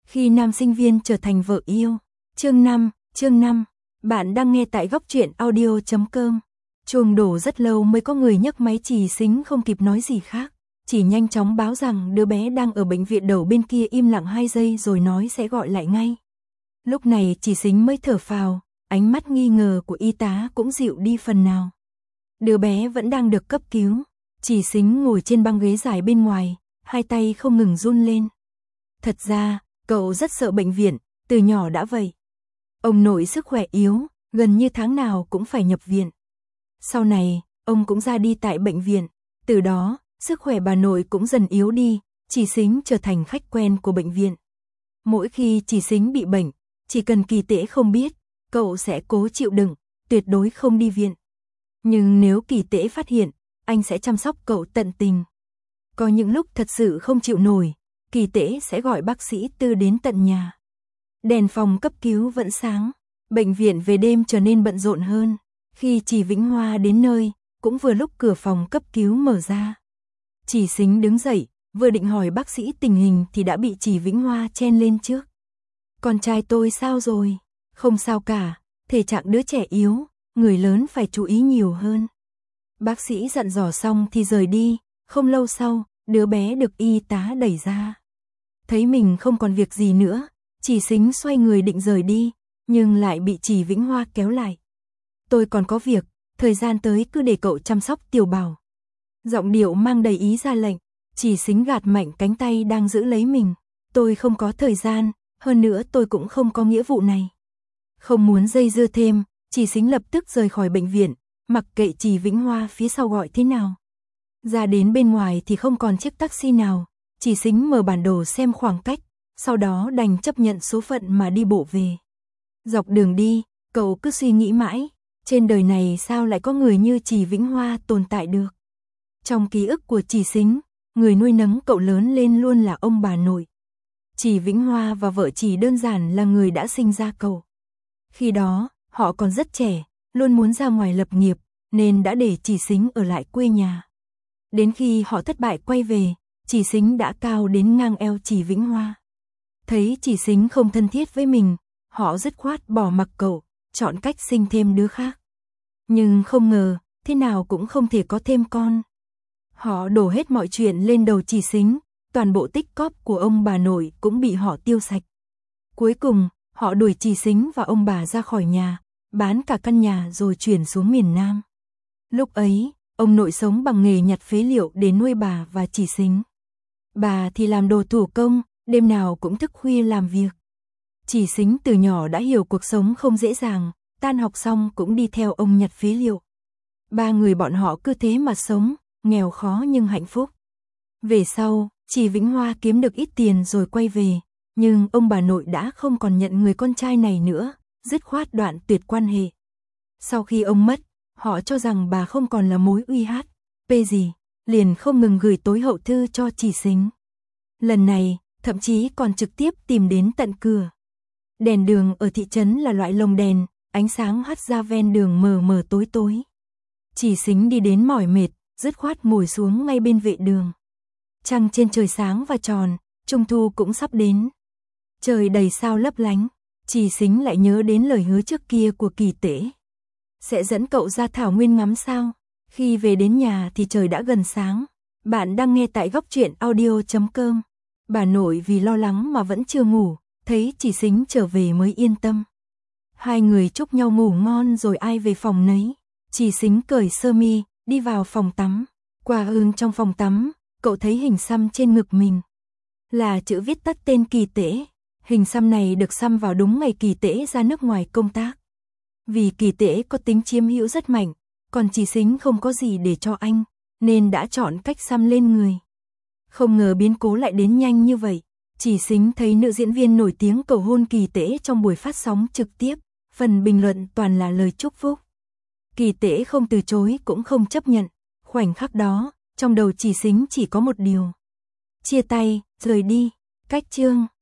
Khi nam sinh viên trở thành vợ yêu. Chương 5, bạn đang nghe tại góc truyện audio.com. Chuông đổ rất lâu mới có người nhấc máy, Chỉ Sính không kịp nói gì khác, chỉ nhanh chóng báo rằng đứa bé đang ở bệnh viện. Đầu bên kia im lặng 2 giây rồi nói sẽ gọi lại ngay. Lúc này Chỉ Sính mới thở phào, ánh mắt nghi ngờ của y tá cũng dịu đi phần nào. Đứa bé vẫn đang được cấp cứu. Chỉ Sính ngồi trên băng ghế dài bên ngoài, hai tay không ngừng run lên. Thật ra, cậu rất sợ bệnh viện, từ nhỏ đã vậy. Ông nội sức khỏe yếu, gần như tháng nào cũng phải nhập viện. Sau này, ông cũng ra đi tại bệnh viện, từ đó, sức khỏe bà nội cũng dần yếu đi, Chỉ Sính trở thành khách quen của bệnh viện. Mỗi khi Chỉ Sính bị bệnh, chỉ cần Kỳ Tễ không biết, cậu sẽ cố chịu đựng, tuyệt đối không đi viện. Nhưng nếu Kỳ Tễ phát hiện, anh sẽ chăm sóc cậu tận tình. Có những lúc thật sự không chịu nổi, Kỳ Tễ sẽ gọi bác sĩ Tư đến tận nhà. Đèn phòng cấp cứu vẫn sáng, bệnh viện về đêm trở nên bận rộn hơn. Khi Chỉ Vĩnh Hoa đến nơi, cũng vừa lúc cửa phòng cấp cứu mở ra. Chỉ Sính đứng dậy, vừa định hỏi bác sĩ tình hình thì đã bị Chỉ Vĩnh Hoa chen lên trước. Con trai tôi sao rồi? Không sao cả, thể trạng đứa trẻ yếu, người lớn phải chú ý nhiều hơn. Bác sĩ dặn dò xong thì rời đi, không lâu sau, đứa bé được y tá đẩy ra. Thấy mình không còn việc gì nữa, Chỉ Sính xoay người định rời đi, nhưng lại bị Chỉ Vĩnh Hoa kéo lại. Tôi còn có việc, thời gian tới cứ để cậu chăm sóc Tiểu Bảo. Giọng điệu mang đầy ý ra lệnh, Chỉ Sính gạt mạnh cánh tay đang giữ lấy mình. Tôi không có thời gian, hơn nữa tôi cũng không có nghĩa vụ này. Không muốn dây dưa thêm, Chỉ Sính lập tức rời khỏi bệnh viện, mặc kệ Chỉ Vĩnh Hoa phía sau gọi thế nào. Ra đến bên ngoài thì không còn chiếc taxi nào, Chỉ Sính mở bản đồ xem khoảng cách, sau đó đành chấp nhận số phận mà đi bộ về. Dọc đường đi, cậu cứ suy nghĩ mãi, trên đời này sao lại có người như Chỉ Vĩnh Hoa tồn tại được. Trong ký ức của Chỉ Sính, người nuôi nấng cậu lớn lên luôn là ông bà nội. Chỉ Vĩnh Hoa và vợ Chỉ đơn giản là người đã sinh ra cậu. Khi đó, họ còn rất trẻ, luôn muốn ra ngoài lập nghiệp, nên đã để Chỉ Sính ở lại quê nhà. Đến khi họ thất bại quay về, Chỉ Sính đã cao đến ngang eo Chỉ Vĩnh Hoa. Thấy Chỉ Sính không thân thiết với mình, họ dứt khoát bỏ mặc cậu, chọn cách sinh thêm đứa khác. Nhưng không ngờ, thế nào cũng không thể có thêm con. Họ đổ hết mọi chuyện lên đầu Chỉ Sính, toàn bộ tích cóp của ông bà nội cũng bị họ tiêu sạch. Cuối cùng, họ đuổi Chỉ Sính và ông bà ra khỏi nhà, bán cả căn nhà rồi chuyển xuống miền Nam. Lúc ấy, ông nội sống bằng nghề nhặt phế liệu để nuôi bà và Chỉ Sính. Bà thì làm đồ thủ công, đêm nào cũng thức khuya làm việc. Chỉ Sính từ nhỏ đã hiểu cuộc sống không dễ dàng, tan học xong cũng đi theo ông nhặt phế liệu. 3 người bọn họ cứ thế mà sống, nghèo khó nhưng hạnh phúc. Về sau, Chỉ Vĩnh Hoa kiếm được ít tiền rồi quay về, nhưng ông bà nội đã không còn nhận người con trai này nữa, dứt khoát đoạn tuyệt quan hệ. Sau khi ông mất, họ cho rằng bà không còn là mối uy hiếp gì, liền không ngừng gửi tối hậu thư cho Chỉ Sính. Lần này, thậm chí còn trực tiếp tìm đến tận cửa. Đèn đường ở thị trấn là loại lồng đèn, ánh sáng hắt ra ven đường mờ mờ tối tối. Chỉ Sính đi đến mỏi mệt, dứt khoát ngồi xuống ngay bên vệ đường. Trăng trên trời sáng và tròn, Trung thu cũng sắp đến. Trời đầy sao lấp lánh, Chỉ Sính lại nhớ đến lời hứa trước kia của Kỳ Tễ. Sẽ dẫn cậu ra thảo nguyên ngắm sao. Khi về đến nhà thì trời đã gần sáng. Bạn đang nghe tại góc truyện audio.com. Bà nội vì lo lắng mà vẫn chưa ngủ, thấy Chỉ Sính trở về mới yên tâm. Hai người chúc nhau ngủ ngon rồi ai về phòng nấy. Chỉ Sính cởi sơ mi, đi vào phòng tắm. Qua trong phòng tắm, cậu thấy hình xăm trên ngực mình. Là chữ viết tắt tên Kỳ Tễ. Hình xăm này được xăm vào đúng ngày Kỳ Tễ ra nước ngoài công tác. Vì Kỳ Tễ có tính chiếm hữu rất mạnh, còn Chỉ Sính không có gì để cho anh, nên đã chọn cách xăm lên người. Không ngờ biến cố lại đến nhanh như vậy. Chỉ Sính thấy nữ diễn viên nổi tiếng cầu hôn Kỳ Tễ trong buổi phát sóng trực tiếp, phần bình luận toàn là lời chúc phúc. Kỳ Tễ không từ chối cũng không chấp nhận. Khoảnh khắc đó, trong đầu Chỉ Sính chỉ có một điều. Chia tay, rời đi. Cách chương